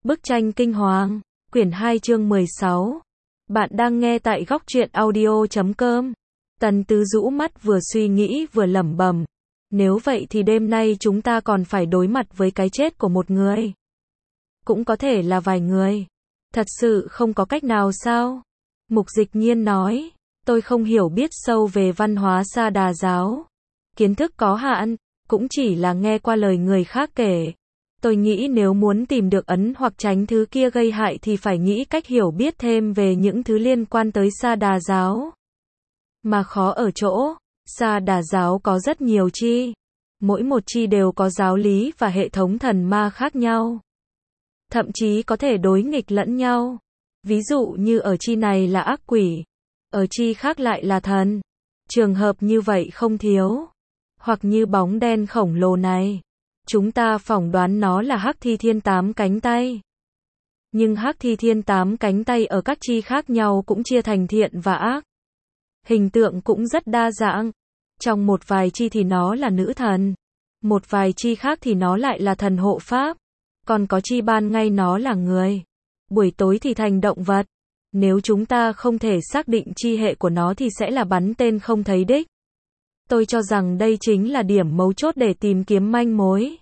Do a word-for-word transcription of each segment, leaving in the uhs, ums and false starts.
Bức tranh kinh hoàng, quyển hai chương mười sáu. Bạn đang nghe tại góc truyện audio chấm com. Tần Tứ rũ mắt vừa suy nghĩ vừa lẩm bẩm. Nếu vậy thì đêm nay chúng ta còn phải đối mặt với cái chết của một người. Cũng có thể là vài người. Thật sự không có cách nào sao? Mục Dịch Nhiên nói, tôi không hiểu biết sâu về văn hóa Sa Đà giáo. Kiến thức có hạn, cũng chỉ là nghe qua lời người khác kể. Tôi nghĩ nếu muốn tìm được ấn hoặc tránh thứ kia gây hại thì phải nghĩ cách hiểu biết thêm về những thứ liên quan tới Sa Đà giáo. Mà khó ở chỗ, Sa Đà giáo có rất nhiều chi. Mỗi một chi đều có giáo lý và hệ thống thần ma khác nhau. Thậm chí có thể đối nghịch lẫn nhau. Ví dụ như ở chi này là ác quỷ, ở chi khác lại là thần. Trường hợp như vậy không thiếu. Hoặc như bóng đen khổng lồ này. Chúng ta phỏng đoán nó là Hắc Thi Thiên tám cánh tay. Nhưng Hắc Thi Thiên tám cánh tay ở các chi khác nhau cũng chia thành thiện và ác. Hình tượng cũng rất đa dạng. Trong một vài chi thì nó là nữ thần. Một vài chi khác thì nó lại là thần hộ pháp. Còn có chi ban ngày nó là người. Buổi tối thì thành động vật. Nếu chúng ta không thể xác định chi hệ của nó thì sẽ là bắn tên không thấy đích. Tôi cho rằng đây chính là điểm mấu chốt để tìm kiếm manh mối.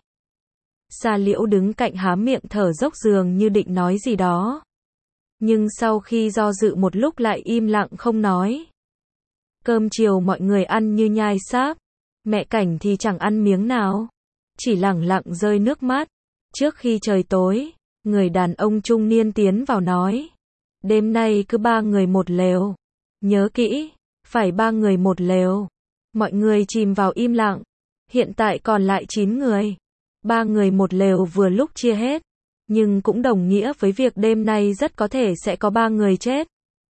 Sa Liễu đứng cạnh há miệng thở dốc dường như định nói gì đó. Nhưng sau khi do dự một lúc lại im lặng không nói. Cơm chiều mọi người ăn như nhai sáp. Mẹ Cảnh thì chẳng ăn miếng nào. Chỉ lẳng lặng rơi nước mắt. Trước khi trời tối, người đàn ông trung niên tiến vào nói. Đêm nay cứ ba người một lều. Nhớ kỹ, phải ba người một lều. Mọi người chìm vào im lặng. Hiện tại còn lại chín người. Ba người một lều vừa lúc chia hết. Nhưng cũng đồng nghĩa với việc đêm nay rất có thể sẽ có ba người chết.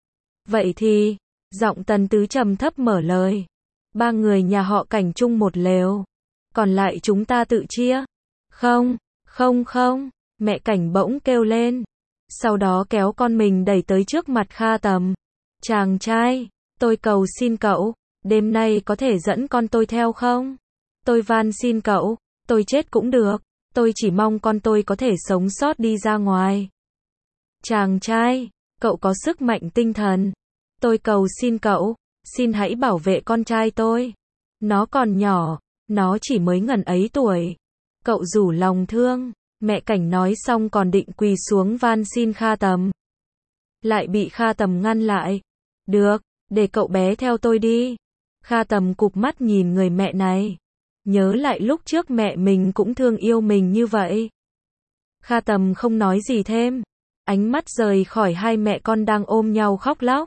Vậy thì, giọng Tần Tứ trầm thấp mở lời. Ba người nhà họ Cảnh chung một lều. Còn lại chúng ta tự chia. Không, không không, mẹ Cảnh bỗng kêu lên. Sau đó kéo con mình đẩy tới trước mặt Kha Tầm. Chàng trai, tôi cầu xin cậu. Đêm nay có thể dẫn con tôi theo không? Tôi van xin cậu, tôi chết cũng được. Tôi chỉ mong con tôi có thể sống sót đi ra ngoài. Chàng trai, cậu có sức mạnh tinh thần. Tôi cầu xin cậu, xin hãy bảo vệ con trai tôi. Nó còn nhỏ, nó chỉ mới ngần ấy tuổi. Cậu rủ lòng thương. Mẹ Cảnh nói xong còn định quỳ xuống van xin Kha Tầm. Lại bị Kha Tầm ngăn lại. Được, để cậu bé theo tôi đi. Kha Tầm cụp mắt nhìn người mẹ này. Nhớ lại lúc trước mẹ mình cũng thương yêu mình như vậy. Kha Tầm không nói gì thêm. Ánh mắt rời khỏi hai mẹ con đang ôm nhau khóc lóc.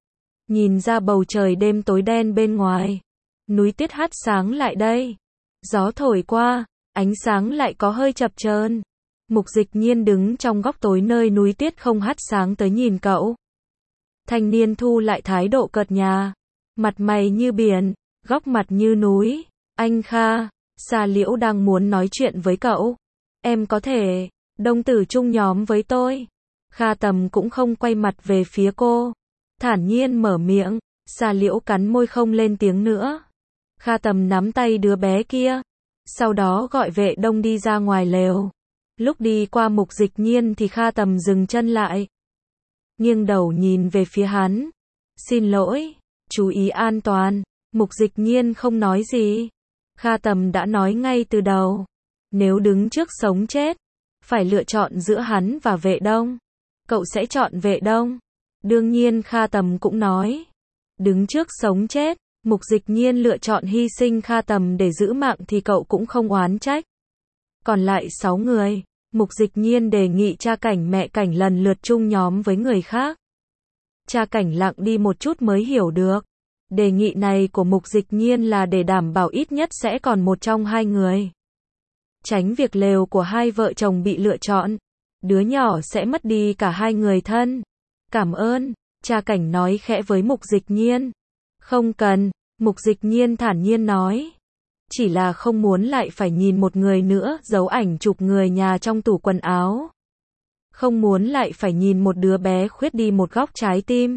Nhìn ra bầu trời đêm tối đen bên ngoài. Núi tuyết hắt sáng lại đây. Gió thổi qua, ánh sáng lại có hơi chập chờn. Mục Dịch Nhiên đứng trong góc tối nơi núi tuyết không hắt sáng tới nhìn cậu. Thanh niên thu lại thái độ cợt nhả. Mặt mày như biển, góc mặt như núi. Anh Kha, Sa Liễu đang muốn nói chuyện với cậu. Em có thể đồng tử chung nhóm với tôi. Kha Tầm cũng không quay mặt về phía cô. Thản nhiên mở miệng. Sa Liễu cắn môi không lên tiếng nữa. Kha Tầm nắm tay đứa bé kia. Sau đó gọi vệ đông đi ra ngoài lều. Lúc đi qua Mục Dịch Nhiên thì Kha Tầm dừng chân lại. Nghiêng đầu nhìn về phía hắn. Xin lỗi, chú ý an toàn. Mục Dịch Nhiên không nói gì. Kha Tầm đã nói ngay từ đầu. Nếu đứng trước sống chết, phải lựa chọn giữa hắn và vệ đông. Cậu sẽ chọn vệ đông. Đương nhiên Kha Tầm cũng nói. Đứng trước sống chết, Mục Dịch Nhiên lựa chọn hy sinh Kha Tầm để giữ mạng thì cậu cũng không oán trách. Còn lại sáu người, Mục Dịch Nhiên đề nghị cha Cảnh mẹ Cảnh lần lượt chung nhóm với người khác. Cha Cảnh lặng đi một chút mới hiểu được. Đề nghị này của Mục Dịch Nhiên là để đảm bảo ít nhất sẽ còn một trong hai người. Tránh việc lều của hai vợ chồng bị lựa chọn. Đứa nhỏ sẽ mất đi cả hai người thân. Cảm ơn, cha Cảnh nói khẽ với Mục Dịch Nhiên. Không cần, Mục Dịch Nhiên thản nhiên nói. Chỉ là không muốn lại phải nhìn một người nữa giấu ảnh chụp người nhà trong tủ quần áo. Không muốn lại phải nhìn một đứa bé khuyết đi một góc trái tim.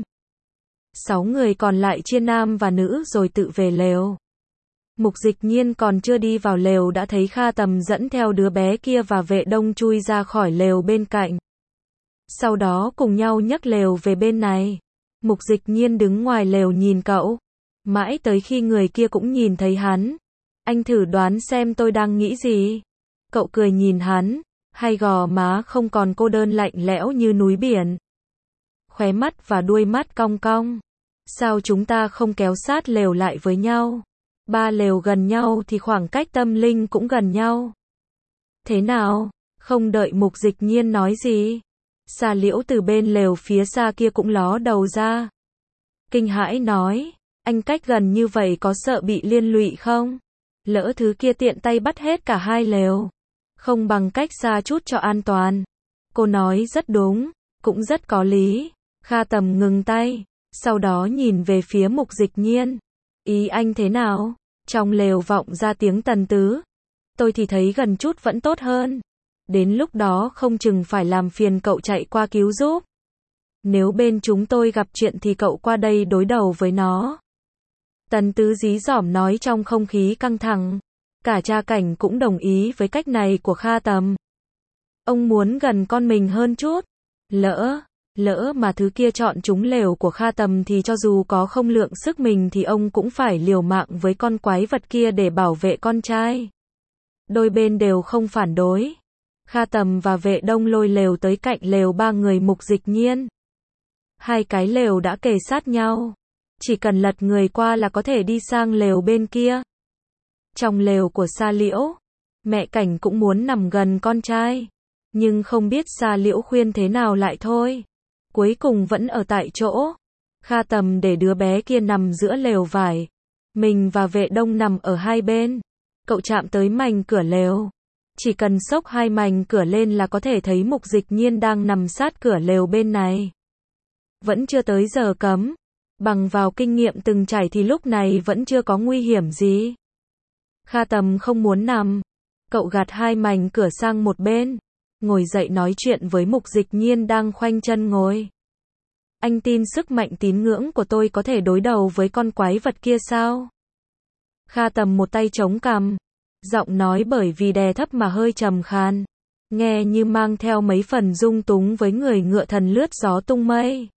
Sáu người còn lại chia nam và nữ rồi tự về lều. Mục Dịch Nhiên còn chưa đi vào lều đã thấy Kha Tầm dẫn theo đứa bé kia và vệ đông chui ra khỏi lều bên cạnh. Sau đó cùng nhau nhấc lều về bên này. Mục Dịch Nhiên đứng ngoài lều nhìn cậu. Mãi tới khi người kia cũng nhìn thấy hắn. Anh thử đoán xem tôi đang nghĩ gì. Cậu cười nhìn hắn. Hai gò má không còn cô đơn lạnh lẽo như núi biển. Khóe mắt và đuôi mắt cong cong. Sao chúng ta không kéo sát lều lại với nhau? Ba lều gần nhau thì khoảng cách tâm linh cũng gần nhau. Thế nào? Không đợi Mục Dịch Nhiên nói gì. Sa Liễu từ bên lều phía xa kia cũng ló đầu ra. Kinh hãi nói, anh cách gần như vậy có sợ bị liên lụy không? Lỡ thứ kia tiện tay bắt hết cả hai lều. Không bằng cách xa chút cho an toàn. Cô nói rất đúng, cũng rất có lý. Kha Tầm ngừng tay, sau đó nhìn về phía Mục Dịch Nhiên. Ý anh thế nào? Trong lều vọng ra tiếng Tần Tứ. Tôi thì thấy gần chút vẫn tốt hơn. Đến lúc đó không chừng phải làm phiền cậu chạy qua cứu giúp. Nếu bên chúng tôi gặp chuyện thì cậu qua đây đối đầu với nó. Tần Tứ dí dỏm nói trong không khí căng thẳng. Cả Cha Cảnh cũng đồng ý với cách này của Kha Tầm. Ông muốn gần con mình hơn chút. Lỡ, lỡ mà thứ kia chọn trúng lều của Kha Tầm thì cho dù có không lượng sức mình thì ông cũng phải liều mạng với con quái vật kia để bảo vệ con trai. Đôi bên đều không phản đối. Kha Tầm và Vệ Đông lôi lều tới cạnh lều ba người Mục Dịch Nhiên. Hai cái lều đã kề sát nhau. Chỉ cần lật người qua là có thể đi sang lều bên kia. Trong lều của Sa Liễu, mẹ Cảnh cũng muốn nằm gần con trai. Nhưng không biết Sa Liễu khuyên thế nào lại thôi. Cuối cùng vẫn ở tại chỗ. Kha Tầm để đứa bé kia nằm giữa lều vải. Mình và Vệ Đông nằm ở hai bên. Cậu chạm tới mảnh cửa lều. Chỉ cần xốc hai mảnh cửa lên là có thể thấy Mục Dịch Nhiên đang nằm sát cửa lều bên này. Vẫn chưa tới giờ cấm. Bằng vào kinh nghiệm từng trải thì lúc này vẫn chưa có nguy hiểm gì. Kha Tầm không muốn nằm. Cậu gạt hai mảnh cửa sang một bên. Ngồi dậy nói chuyện với Mục Dịch Nhiên đang khoanh chân ngồi. Anh tin sức mạnh tín ngưỡng của tôi có thể đối đầu với con quái vật kia sao? Kha Tầm một tay chống cằm. Giọng nói bởi vì đè thấp mà hơi trầm khan. Nghe như mang theo mấy phần dung túng với người ngựa thần lướt gió tung mây.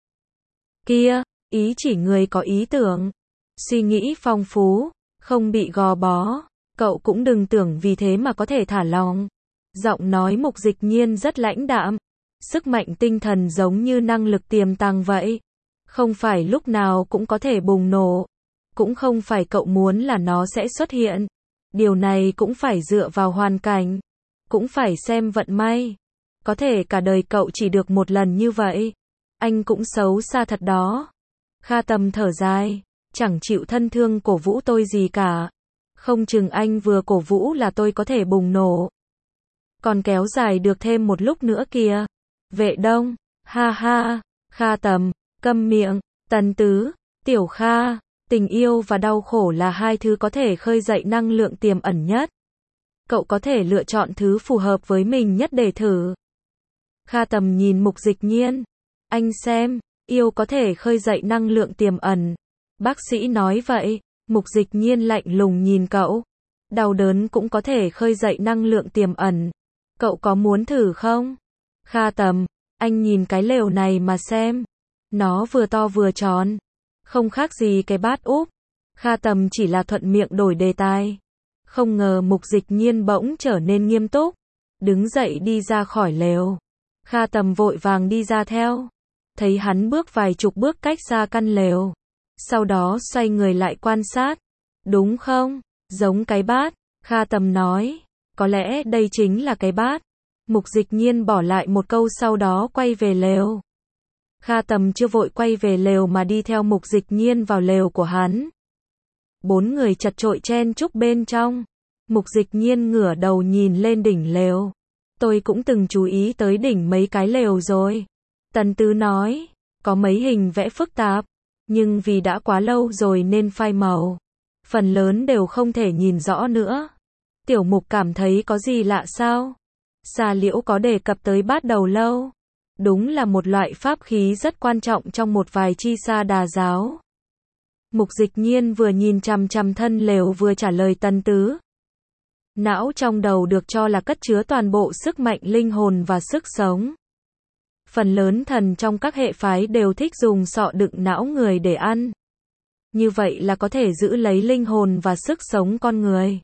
Kia, ý chỉ người có ý tưởng. Suy nghĩ phong phú, không bị gò bó. Cậu cũng đừng tưởng vì thế mà có thể thả lòng. Giọng nói Mục Dịch Nhiên rất lãnh đạm. Sức mạnh tinh thần giống như năng lực tiềm tàng vậy. Không phải lúc nào cũng có thể bùng nổ. Cũng không phải cậu muốn là nó sẽ xuất hiện. Điều này cũng phải dựa vào hoàn cảnh. Cũng phải xem vận may. Có thể cả đời cậu chỉ được một lần như vậy. Anh cũng xấu xa thật đó. Kha Tầm thở dài. Chẳng chịu thân thương cổ vũ tôi gì cả. Không chừng anh vừa cổ vũ là tôi có thể bùng nổ. Còn kéo dài được thêm một lúc nữa kìa. Vệ Đông. Ha ha. Kha Tầm. Câm miệng. Tần Tứ. Tiểu Kha. Tình yêu và đau khổ là hai thứ có thể khơi dậy năng lượng tiềm ẩn nhất. Cậu có thể lựa chọn thứ phù hợp với mình nhất để thử. Kha Tầm nhìn Mục Dịch Nhiên. Anh xem, yêu có thể khơi dậy năng lượng tiềm ẩn. Bác sĩ nói vậy. Mục Dịch Nhiên lạnh lùng nhìn cậu. Đau đớn cũng có thể khơi dậy năng lượng tiềm ẩn. Cậu có muốn thử không? Kha Tầm, anh nhìn cái lều này mà xem. Nó vừa to vừa tròn. Không khác gì cái bát úp. Kha Tầm chỉ là thuận miệng đổi đề tài. Không ngờ Mục Dịch Nhiên bỗng trở nên nghiêm túc. Đứng dậy đi ra khỏi lều. Kha Tầm vội vàng đi ra theo. Thấy hắn bước vài chục bước cách xa căn lều. Sau đó xoay người lại quan sát. Đúng không? Giống cái bát. Kha Tầm nói. Có lẽ đây chính là cái bát. Mục Dịch Nhiên bỏ lại một câu sau đó quay về lều. Kha Tầm chưa vội quay về lều mà đi theo Mục Dịch Nhiên vào lều của hắn. Bốn người chật chội chen chúc bên trong. Mục Dịch Nhiên ngửa đầu nhìn lên đỉnh lều. Tôi cũng từng chú ý tới đỉnh mấy cái lều rồi. Tần Tứ nói. Có mấy hình vẽ phức tạp. Nhưng vì đã quá lâu rồi nên phai màu. Phần lớn đều không thể nhìn rõ nữa. Tiểu Mục cảm thấy có gì lạ sao? Sa Liễu có đề cập tới bát đầu lâu. Đúng là một loại pháp khí rất quan trọng trong một vài chi sa đà giáo. Mục Dịch Nhiên vừa nhìn chằm chằm thân lều vừa trả lời Tần Tứ. Não trong đầu được cho là cất chứa toàn bộ sức mạnh linh hồn và sức sống. Phần lớn thần trong các hệ phái đều thích dùng sọ đựng não người để ăn. Như vậy là có thể giữ lấy linh hồn và sức sống con người.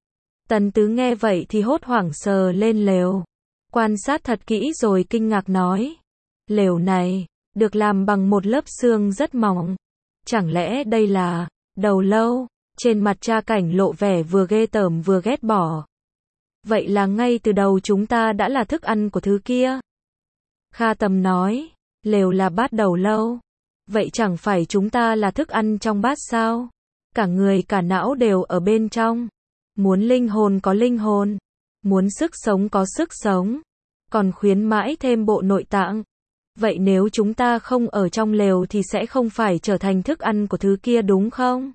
Tần Tứ nghe vậy thì hốt hoảng sờ lên lều. Quan sát thật kỹ rồi kinh ngạc nói. Lều này, được làm bằng một lớp xương rất mỏng. Chẳng lẽ đây là đầu lâu? Trên mặt Cha Cảnh lộ vẻ vừa ghê tởm vừa ghét bỏ. Vậy là ngay từ đầu chúng ta đã là thức ăn của thứ kia. Kha Tầm nói, lều là bát đầu lâu. Vậy chẳng phải chúng ta là thức ăn trong bát sao? Cả người cả não đều ở bên trong. Muốn linh hồn có linh hồn. Muốn sức sống có sức sống. Còn khuyến mãi thêm bộ nội tạng. Vậy nếu chúng ta không ở trong lều thì sẽ không phải trở thành thức ăn của thứ kia đúng không?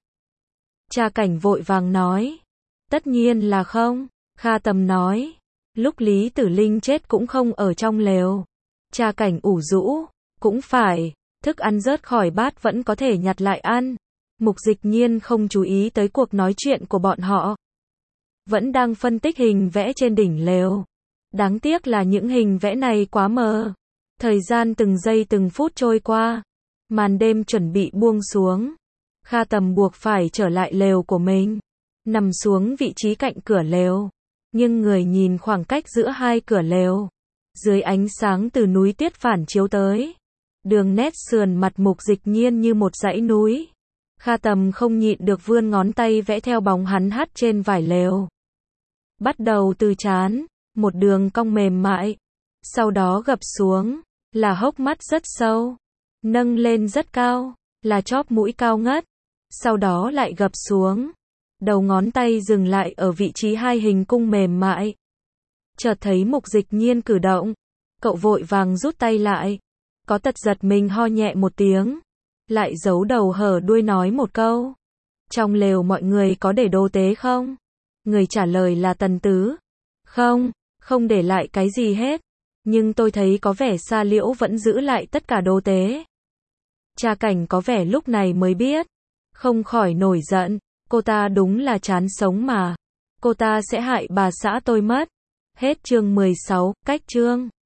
Cha Cảnh vội vàng nói. Tất nhiên là không. Kha Tầm nói. Lúc Lý Tử Linh chết cũng không ở trong lều. Cha Cảnh ủ rũ. Cũng phải. Thức ăn rớt khỏi bát vẫn có thể nhặt lại ăn. Mục Dịch Nhiên không chú ý tới cuộc nói chuyện của bọn họ. Vẫn đang phân tích hình vẽ trên đỉnh lều. Đáng tiếc là những hình vẽ này quá mờ. Thời gian từng giây từng phút trôi qua. Màn đêm chuẩn bị buông xuống. Kha Tầm buộc phải trở lại lều của mình. Nằm xuống vị trí cạnh cửa lều. Nhưng người nhìn khoảng cách giữa hai cửa lều. Dưới ánh sáng từ núi tuyết phản chiếu tới. Đường nét sườn mặt Mục Dịch Nhiên như một dãy núi. Kha Tầm không nhịn được vươn ngón tay vẽ theo bóng hắn hắt trên vải lều. Bắt đầu từ trán, một đường cong mềm mại. Sau đó gập xuống, là hốc mắt rất sâu. Nâng lên rất cao, là chóp mũi cao ngất. Sau đó lại gập xuống. Đầu ngón tay dừng lại ở vị trí hai hình cung mềm mại. Chợt thấy Mục Dịch Nhiên cử động. Cậu vội vàng rút tay lại. Có tật giật mình ho nhẹ một tiếng. Lại giấu đầu hở đuôi nói một câu. Trong lều mọi người có để đồ tế không? Người trả lời là Tần Tứ. Không, không để lại cái gì hết. Nhưng tôi thấy có vẻ Sa Liễu vẫn giữ lại tất cả đồ tế. Cha Cảnh có vẻ lúc này mới biết. Không khỏi nổi giận. Cô ta đúng là chán sống mà. Cô ta sẽ hại bà xã tôi mất. Hết chương mười sáu, cách chương.